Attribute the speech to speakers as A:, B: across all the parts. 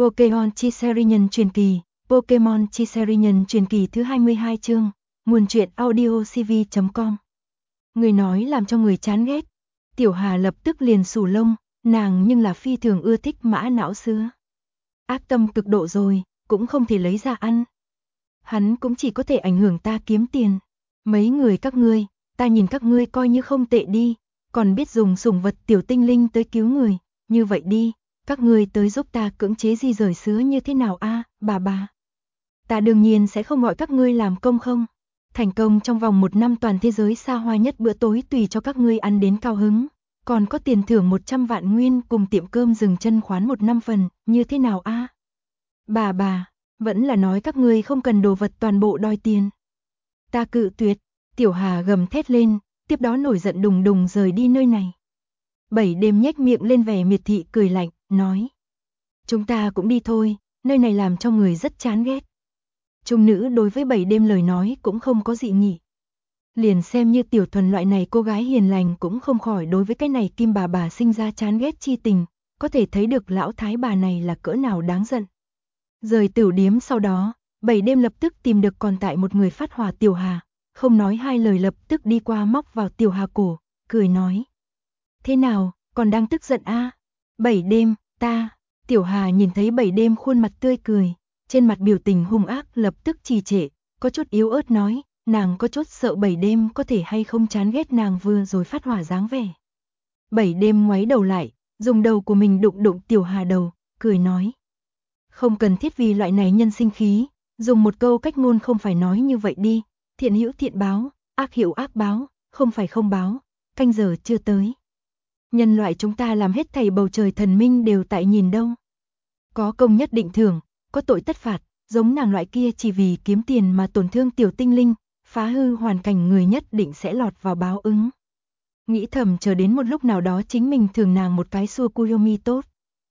A: Pokémon Chiserian truyền kỳ, Pokémon Chiserian truyền kỳ thứ 22 chương, nguồn truyện audiocv.com. Người nói làm cho người chán ghét. Tiểu Hà lập tức liền xù lông, nàng nhưng là phi thường ưa thích mã não sứa. Ác tâm cực độ rồi, cũng không thể lấy ra ăn. Hắn cũng chỉ có thể ảnh hưởng ta kiếm tiền. Mấy người các ngươi, ta nhìn các ngươi coi như không tệ đi, còn biết dùng sủng vật tiểu tinh linh tới cứu người, như vậy đi, các ngươi tới giúp ta cưỡng chế di rời sứa như thế nào a, bà. Ta đương nhiên sẽ không gọi các ngươi làm công không. Thành công trong vòng 1 năm toàn thế giới xa hoa nhất bữa tối tùy cho các ngươi ăn đến cao hứng, còn có tiền thưởng 100 vạn nguyên cùng tiệm cơm dừng chân khoán 1 năm phần, như thế nào a? Bà, vẫn là nói các ngươi không cần đồ vật toàn bộ đòi tiền. Ta cự tuyệt, Tiểu Hà gầm thét lên, tiếp đó nổi giận đùng đùng rời đi nơi này. Bảy đêm nhếch miệng lên vẻ miệt thị cười lạnh, nói. Chúng ta cũng đi thôi, nơi này làm cho người rất chán ghét. Trung nữ đối với Bảy đêm lời nói cũng không có dị nghị. Liền xem như Tiểu Thuần loại này cô gái hiền lành cũng không khỏi đối với cái này Kim bà sinh ra chán ghét chi tình, có thể thấy được lão thái bà này là cỡ nào đáng giận. Rời tửu điếm sau đó, Bảy đêm lập tức tìm được còn tại một người phát hỏa Tiểu Hà, không nói hai lời lập tức đi qua móc vào Tiểu Hà cổ, cười nói. Thế nào, còn đang tức giận a? Bảy đêm, ta. Tiểu Hà nhìn thấy Bảy đêm khuôn mặt tươi cười, trên mặt biểu tình hung ác lập tức trì trệ, có chút yếu ớt nói, nàng có chút sợ Bảy đêm có thể hay không chán ghét nàng vừa rồi phát hỏa dáng vẻ. Bảy đêm ngoáy đầu lại, dùng đầu của mình đụng đụng Tiểu Hà đầu, cười nói. Không cần thiết vì loại này nhân sinh khí, dùng một câu cách ngôn không phải nói như vậy đi, thiện hữu thiện báo, ác hữu ác báo, không phải không báo, canh giờ chưa tới. Nhân loại chúng ta làm hết thảy bầu trời thần minh đều tại nhìn đâu. Có công nhất định thưởng, có tội tất phạt, giống nàng loại kia chỉ vì kiếm tiền mà tổn thương tiểu tinh linh, phá hư hoàn cảnh người nhất định sẽ lọt vào báo ứng. Nghĩ thầm chờ đến một lúc nào đó chính mình thưởng nàng một cái Sukuyomi tốt.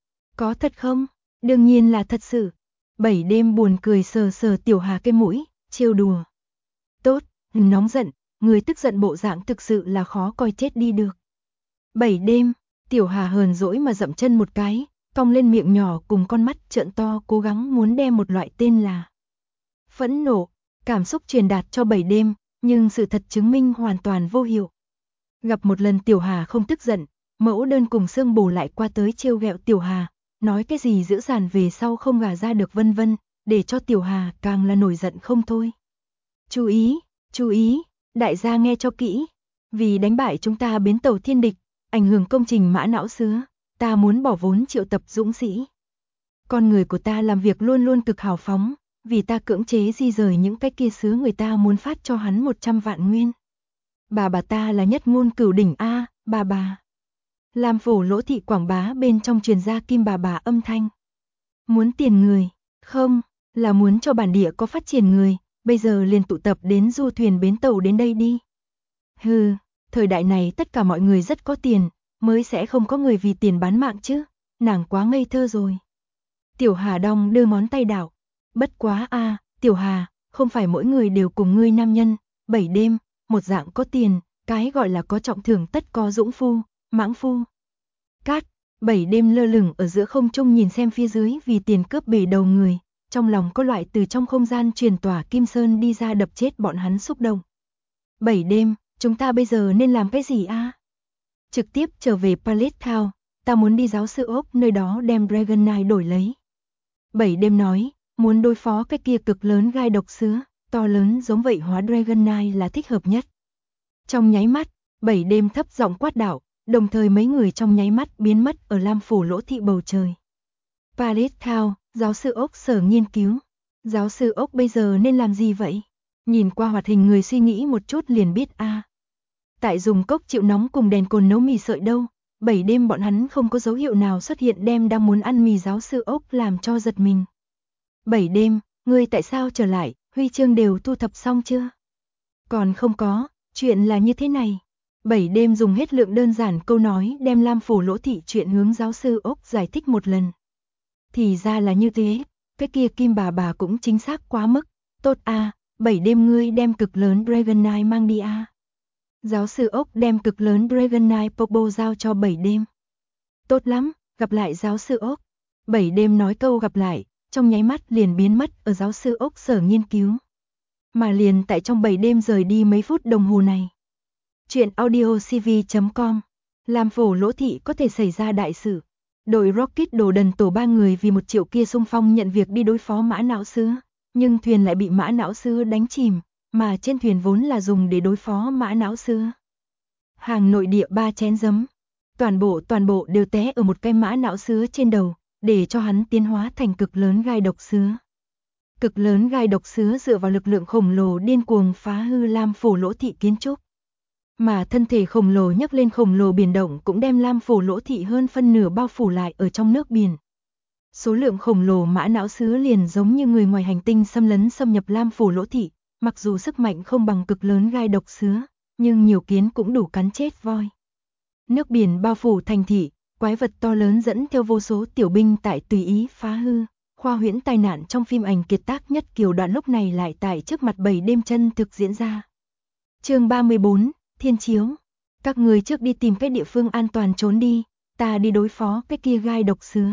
A: Có thật không? Đương nhiên là thật sự. Bảy đêm buồn cười sờ sờ Tiểu Hà cái mũi, trêu đùa. Tốt, nóng giận, người tức giận bộ dạng thực sự là khó coi chết đi được. Bảy đêm, Tiểu Hà hờn dỗi mà dậm chân một cái, cong lên miệng nhỏ cùng con mắt trợn to cố gắng muốn đem một loại tên là phẫn nộ, cảm xúc truyền đạt cho Bảy đêm, nhưng sự thật chứng minh hoàn toàn vô hiệu. Gặp một lần Tiểu Hà không tức giận, Mẫu Đơn cùng Sương Bồ lại qua tới trêu ghẹo Tiểu Hà, nói cái gì giữ dàn về sau không gả ra được vân vân, để cho Tiểu Hà càng là nổi giận không thôi. Chú ý, đại gia nghe cho kỹ, vì đánh bại chúng ta bến tàu thiên địch, ảnh hưởng công trình mã não sứa, ta muốn bỏ vốn triệu tập dũng sĩ. Con người của ta làm việc luôn luôn cực hào phóng, vì ta cưỡng chế di rời những cái kia sứa người ta muốn phát cho hắn 100 vạn nguyên. Bà ta là nhất ngôn cửu đỉnh a, bà. Làm phổ lỗ thị quảng bá bên trong truyền ra Kim bà âm thanh. Muốn tiền người, không, là muốn cho bản địa có phát triển người, bây giờ liền tụ tập đến du thuyền bến tàu đến đây đi. Hừ, thời đại này tất cả mọi người rất có tiền, mới sẽ không có người vì tiền bán mạng chứ, nàng quá ngây thơ rồi. Tiểu Hà đong đưa ngón tay đảo, bất quá a, Tiểu Hà, không phải mỗi người đều cùng ngươi nam nhân, Bảy đêm, một dạng có tiền, cái gọi là có trọng thưởng tất có dũng phu, mãng phu. Cát, Bảy đêm lơ lửng ở giữa không trung nhìn xem phía dưới vì tiền cướp bể đầu người, trong lòng có loại từ trong không gian truyền tỏa Kim Sơn đi ra đập chết bọn hắn xúc động. Bảy đêm, chúng ta bây giờ nên làm cái gì a? Trực tiếp trở về Pallet Town, ta muốn đi giáo sư ốc nơi đó đem Dragonite đổi lấy. Bảy đêm nói, muốn đối phó cái kia cực lớn gai độc sứa, to lớn giống vậy hóa Dragonite là thích hợp nhất. Trong nháy mắt, Bảy đêm thấp giọng quát đạo, đồng thời mấy người trong nháy mắt biến mất ở lam phủ lỗ thị bầu trời. Pallet Town, giáo sư ốc sở nghiên cứu. Giáo sư ốc bây giờ nên làm gì vậy? Nhìn qua hoạt hình người suy nghĩ một chút liền biết a. Tại dùng cốc chịu nóng cùng đèn cồn nấu mì sợi đâu, Bảy đêm bọn hắn không có dấu hiệu nào xuất hiện đem đang muốn ăn mì giáo sư ốc làm cho giật mình. Bảy đêm, ngươi tại sao trở lại, huy chương đều thu thập xong chưa? Còn không có, chuyện là như thế này. Bảy đêm dùng hết lượng đơn giản câu nói đem lam phủ lỗ thị chuyện hướng giáo sư ốc giải thích một lần. Thì ra là như thế, cái kia Kim bà cũng chính xác quá mức, tốt a, Bảy đêm ngươi đem cực lớn Dragonite mang đi a. Giáo sư ốc đem cực lớn Dragonite Popo giao cho Bảy đêm. Tốt lắm, gặp lại giáo sư ốc. 7 đêm nói câu gặp lại, trong nháy mắt liền biến mất ở giáo sư ốc sở nghiên cứu. Mà liền tại trong 7 đêm rời đi mấy phút đồng hồ này. Chuyện audiocv.com. Làm Phổ Lỗ Thị có thể xảy ra đại sự. Đội Rocket Đồ Đần tổ 3 người vì 1 triệu kia xung phong nhận việc đi đối phó Mã Não Sứa, nhưng thuyền lại bị Mã Não Sứa đánh chìm, mà trên thuyền vốn là dùng để đối phó Mã Não Sứa. Hàng nội địa 3 chén giấm, toàn bộ đều té ở một cái Mã Não Sứa trên đầu, để cho hắn tiến hóa thành cực lớn gai độc sứa. Cực lớn gai độc sứa dựa vào lực lượng khổng lồ điên cuồng phá hư Lam Phổ Lỗ Thị kiến trúc. Mà thân thể khổng lồ nhấc lên khổng lồ biển động cũng đem Lam Phổ Lỗ Thị hơn phân nửa bao phủ lại ở trong nước biển. Số lượng khổng lồ Mã Não Sứa liền giống như người ngoài hành tinh xâm nhập Lam Phổ Lỗ Thị, mặc dù sức mạnh không bằng cực lớn gai độc sứa, nhưng nhiều kiến cũng đủ cắn chết voi. Nước biển bao phủ thành thị, quái vật to lớn dẫn theo vô số tiểu binh tại tùy ý phá hư. Khoa huyễn tai nạn trong phim ảnh kiệt tác nhất Kiều Đoạn lúc này lại tại trước mặt 7 đêm chân thực diễn ra. Chương 34, Thiên Chiếu. Các người trước đi tìm cái địa phương an toàn trốn đi, ta đi đối phó cái kia gai độc sứa.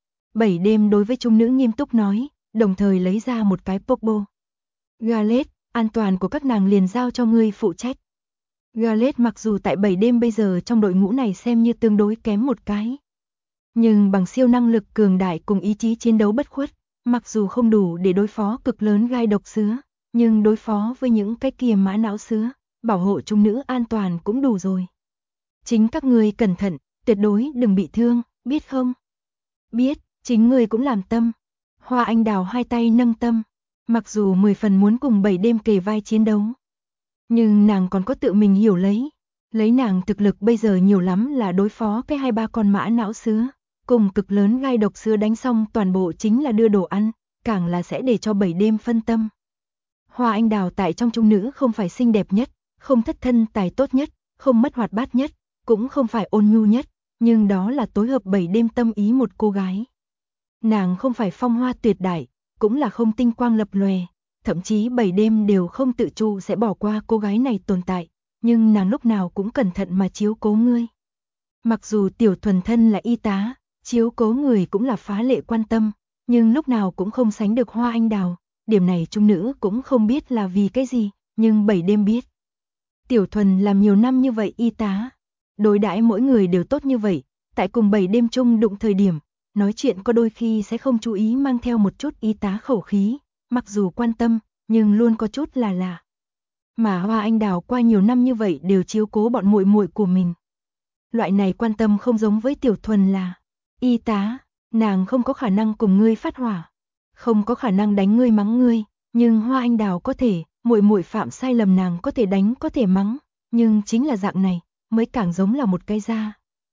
A: 7 đêm đối với trung nữ nghiêm túc nói, đồng thời lấy ra một cái Popo. Garlet, an toàn của các nàng liền giao cho ngươi phụ trách. Garlet mặc dù tại 7 đêm bây giờ trong đội ngũ này xem như tương đối kém một cái. Nhưng bằng siêu năng lực cường đại cùng ý chí chiến đấu bất khuất, mặc dù không đủ để đối phó cực lớn gai độc sứa, nhưng đối phó với những cái kia Mã Não Sứa, bảo hộ trung nữ an toàn cũng đủ rồi. Chính các ngươi cẩn thận, tuyệt đối đừng bị thương, biết không? Biết, chính ngươi cũng làm tâm. Hoa Anh Đào hai tay nâng tâm, mặc dù 10 phần muốn cùng 7 đêm kề vai chiến đấu. Nhưng nàng còn có tự mình hiểu lấy nàng thực lực bây giờ nhiều lắm là đối phó cái 2-3 con Mã Não Sứa. Cùng cực lớn gai độc sứa đánh xong toàn bộ chính là đưa đồ ăn, càng là sẽ để cho 7 đêm phân tâm. Hoa Anh Đào tại trong trung nữ không phải xinh đẹp nhất, không thất thân tài tốt nhất, không mất hoạt bát nhất, cũng không phải ôn nhu nhất, nhưng đó là tối hợp 7 đêm tâm ý một cô gái. Nàng không phải phong hoa tuyệt đại, cũng là không tinh quang lập lòe, thậm chí 7 đêm đều không tự chủ sẽ bỏ qua cô gái này tồn tại, nhưng nàng lúc nào cũng cẩn thận mà chiếu cố ngươi. Mặc dù Tiểu Thuần thân là y tá, chiếu cố người cũng là phá lệ quan tâm, nhưng lúc nào cũng không sánh được Hoa Anh Đào, điểm này trung nữ cũng không biết là vì cái gì, nhưng 7 đêm biết. Tiểu Thuần làm nhiều năm như vậy y tá, đối đãi mỗi người đều tốt như vậy, tại cùng 7 đêm chung đụng thời điểm, nói chuyện có đôi khi sẽ không chú ý mang theo một chút y tá khẩu khí, mặc dù quan tâm, nhưng luôn có chút là lạ. Mà Hoa Anh Đào qua nhiều năm như vậy đều chiếu cố bọn muội muội của mình. Loại này quan tâm không giống với Tiểu Thuần là y tá, nàng không có khả năng cùng ngươi phát hỏa, không có khả năng đánh ngươi mắng ngươi, nhưng Hoa Anh Đào có thể, muội muội phạm sai lầm nàng có thể đánh có thể mắng, nhưng chính là dạng này mới càng giống là một cái da.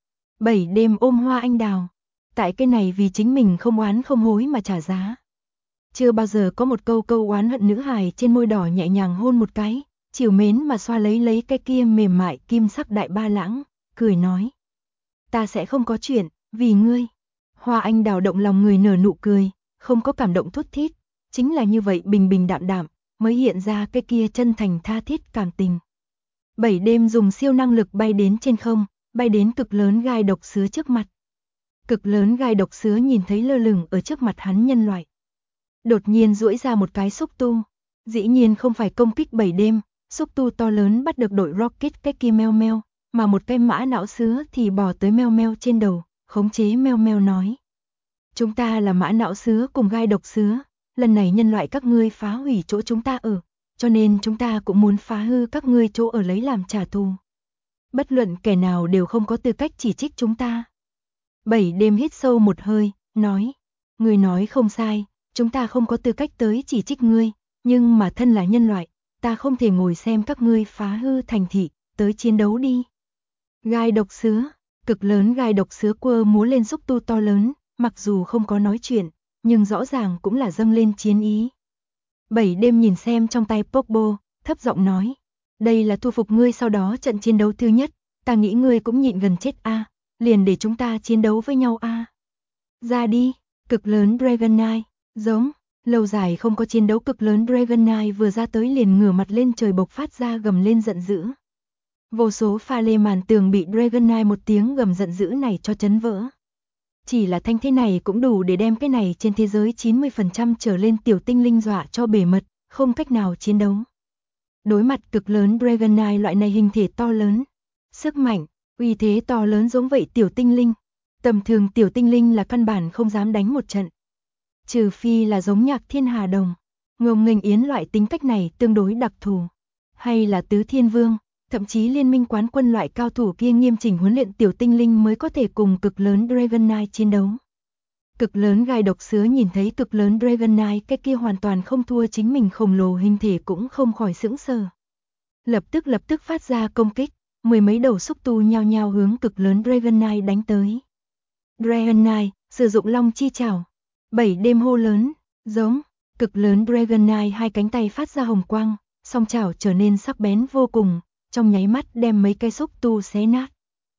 A: 7 đêm ôm Hoa Anh Đào, tại cái này vì chính mình không oán không hối mà trả giá. Chưa bao giờ có một câu oán hận nữ hài trên môi đỏ nhẹ nhàng hôn một cái, chiều mến mà xoa lấy cái kia mềm mại kim sắc đại ba lãng, cười nói: "Ta sẽ không có chuyện, vì ngươi." Hoa Anh Đào động lòng người nở nụ cười, không có cảm động thút thít, chính là như vậy bình bình đạm đạm, mới hiện ra cái kia chân thành tha thiết cảm tình. 7 đêm dùng siêu năng lực bay đến trên không, bay đến cực lớn gai độc sứa trước mặt. Cực lớn gai độc sứa nhìn thấy lơ lửng ở trước mặt hắn nhân loại. Đột nhiên duỗi ra một cái xúc tu, dĩ nhiên không phải công kích 7 đêm, xúc tu to lớn bắt được đội Rocket cái kia meo meo, mà một cái Mã Não Sứa thì bò tới meo meo trên đầu, khống chế meo meo nói: "Chúng ta là Mã Não Sứa cùng gai độc sứa, lần này nhân loại các ngươi phá hủy chỗ chúng ta ở, cho nên chúng ta cũng muốn phá hư các ngươi chỗ ở lấy làm trả thù. Bất luận kẻ nào đều không có tư cách chỉ trích chúng ta." 7 đêm hít sâu một hơi, nói: "Ngươi nói không sai, chúng ta không có tư cách tới chỉ trích ngươi, nhưng mà thân là nhân loại, ta không thể ngồi xem các ngươi phá hư thành thị, tới chiến đấu đi." Gai độc sứa, cực lớn gai độc sứa quơ múa lên xúc tu to lớn, mặc dù không có nói chuyện, nhưng rõ ràng cũng là dâng lên chiến ý. 7 đêm nhìn xem trong tay Popo, thấp giọng nói: "Đây là thu phục ngươi sau đó trận chiến đấu thứ nhất, ta nghĩ ngươi cũng nhịn gần chết a, liền để chúng ta chiến đấu với nhau a." "Ra đi." Cực lớn Dragonite, giống, lâu dài không có chiến đấu cực lớn Dragonite vừa ra tới liền ngửa mặt lên trời bộc phát ra gầm lên giận dữ. Vô số pha lê màn tường bị Dragonite một tiếng gầm giận dữ này cho chấn vỡ. Chỉ là thanh thế này cũng đủ để đem cái này trên thế giới 90% trở lên tiểu tinh linh dọa cho bể mật, không cách nào chiến đấu. Đối mặt cực lớn Dragonite loại này hình thể to lớn, sức mạnh, uy thế to lớn giống vậy tiểu tinh linh, tầm thường tiểu tinh linh là căn bản không dám đánh một trận. Trừ phi là giống Nhạc Thiên Hà Đồng, Ngông Nghênh Yến loại tính cách này tương đối đặc thù, hay là Tứ Thiên Vương, thậm chí Liên Minh Quán Quân loại cao thủ kia nghiêm chỉnh huấn luyện tiểu tinh linh mới có thể cùng cực lớn Dragonite chiến đấu. Cực lớn gai độc sứa nhìn thấy cực lớn Dragonite cái kia hoàn toàn không thua chính mình khổng lồ hình thể cũng không khỏi sững sờ. Lập tức phát ra công kích, mười mấy đầu xúc tu nhao nhao hướng cực lớn Dragonite đánh tới. Dragonite sử dụng long chi chảo, 7 đêm hô lớn, giống, cực lớn Dragonite hai cánh tay phát ra hồng quang, song chảo trở nên sắc bén vô cùng, trong nháy mắt đem mấy cây xúc tu xé nát.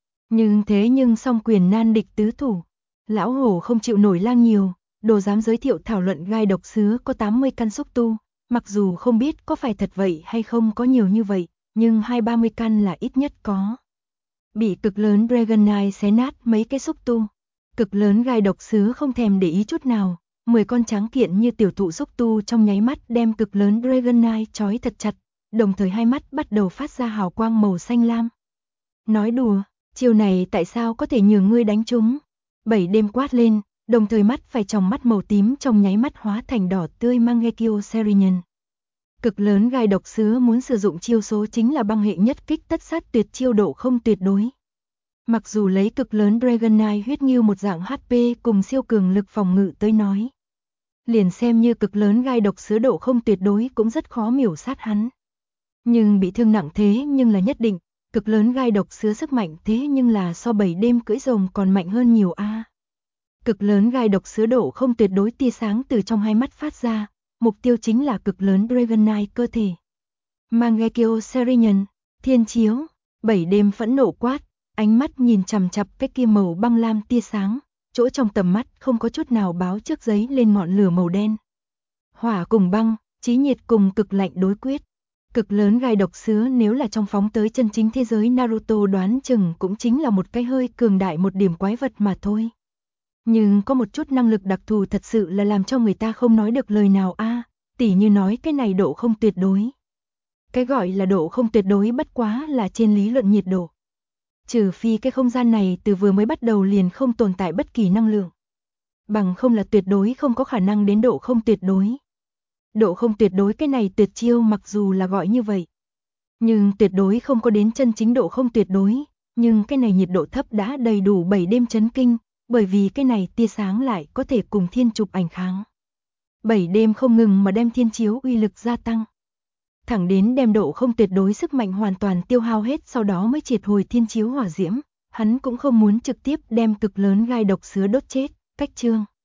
A: Nhưng song quyền nan địch tứ thủ, lão hổ không chịu nổi lang nhiều, đồ dám giới thiệu thảo luận gai độc sứa có 80 căn xúc tu, mặc dù không biết có phải thật vậy hay không có nhiều như vậy, nhưng 20-30 căn là ít nhất có. Bị cực lớn Dragonite xé nát mấy cái xúc tu, cực lớn gai độc sứa không thèm để ý chút nào, 10 con tráng kiện như tiểu thụ xúc tu trong nháy mắt đem cực lớn Dragonite trói thật chặt, đồng thời hai mắt bắt đầu phát ra hào quang màu xanh lam. Nói đùa, chiều này tại sao có thể nhường ngươi đánh trúng? 7 đêm quát lên, đồng thời mắt phải tròng mắt màu tím trong nháy mắt hóa thành đỏ tươi Mangekyo Serinen. Cực lớn gai độc sứa muốn sử dụng chiêu số chính là băng hệ nhất kích tất sát tuyệt chiêu độ không tuyệt đối. Mặc dù lấy cực lớn Dragonite huyết nghiêu một dạng HP cùng siêu cường lực phòng ngự tới nói, liền xem như cực lớn gai độc sứa độ không tuyệt đối cũng rất khó miểu sát hắn. Nhưng bị thương nặng thế nhưng là nhất định, cực lớn gai độc sứa sức mạnh thế nhưng là so 7 đêm cưỡi rồng còn mạnh hơn nhiều a. Cực lớn gai độc sứa độ không tuyệt đối tia sáng từ trong hai mắt phát ra, mục tiêu chính là cực lớn Dragonite cơ thể. Mangekyo Serinen, thiên chiếu, 7 đêm phẫn nộ quát, ánh mắt nhìn chằm chằm cái kia màu băng lam tia sáng, chỗ trong tầm mắt không có chút nào báo trước giấy lên ngọn lửa màu đen. Hỏa cùng băng, chí nhiệt cùng cực lạnh đối quyết. Cực lớn gai độc sứa nếu là trong phóng tới chân chính thế giới Naruto đoán chừng cũng chính là một cái hơi cường đại một điểm quái vật mà thôi. Nhưng có một chút năng lực đặc thù thật sự là làm cho người ta không nói được lời nào a, tỉ như nói cái này độ không tuyệt đối. Cái gọi là độ không tuyệt đối bất quá là trên lý luận nhiệt độ. Trừ phi cái không gian này từ vừa mới bắt đầu liền không tồn tại bất kỳ năng lượng. Bằng không là tuyệt đối không có khả năng đến độ không tuyệt đối. Độ không tuyệt đối cái này tuyệt chiêu mặc dù là gọi như vậy. Nhưng tuyệt đối không có đến chân chính độ không tuyệt đối, nhưng cái này nhiệt độ thấp đã đầy đủ 7 đêm chấn kinh, bởi vì cái này tia sáng lại có thể cùng thiên chụp ảnh kháng. 7 đêm không ngừng mà đem thiên chiếu uy lực gia tăng. Thẳng đến đem độ không tuyệt đối sức mạnh hoàn toàn tiêu hao hết sau đó mới triệt hồi thiên chiếu hỏa diễm, hắn cũng không muốn trực tiếp đem cực lớn gai độc sứa đốt chết, cách chương.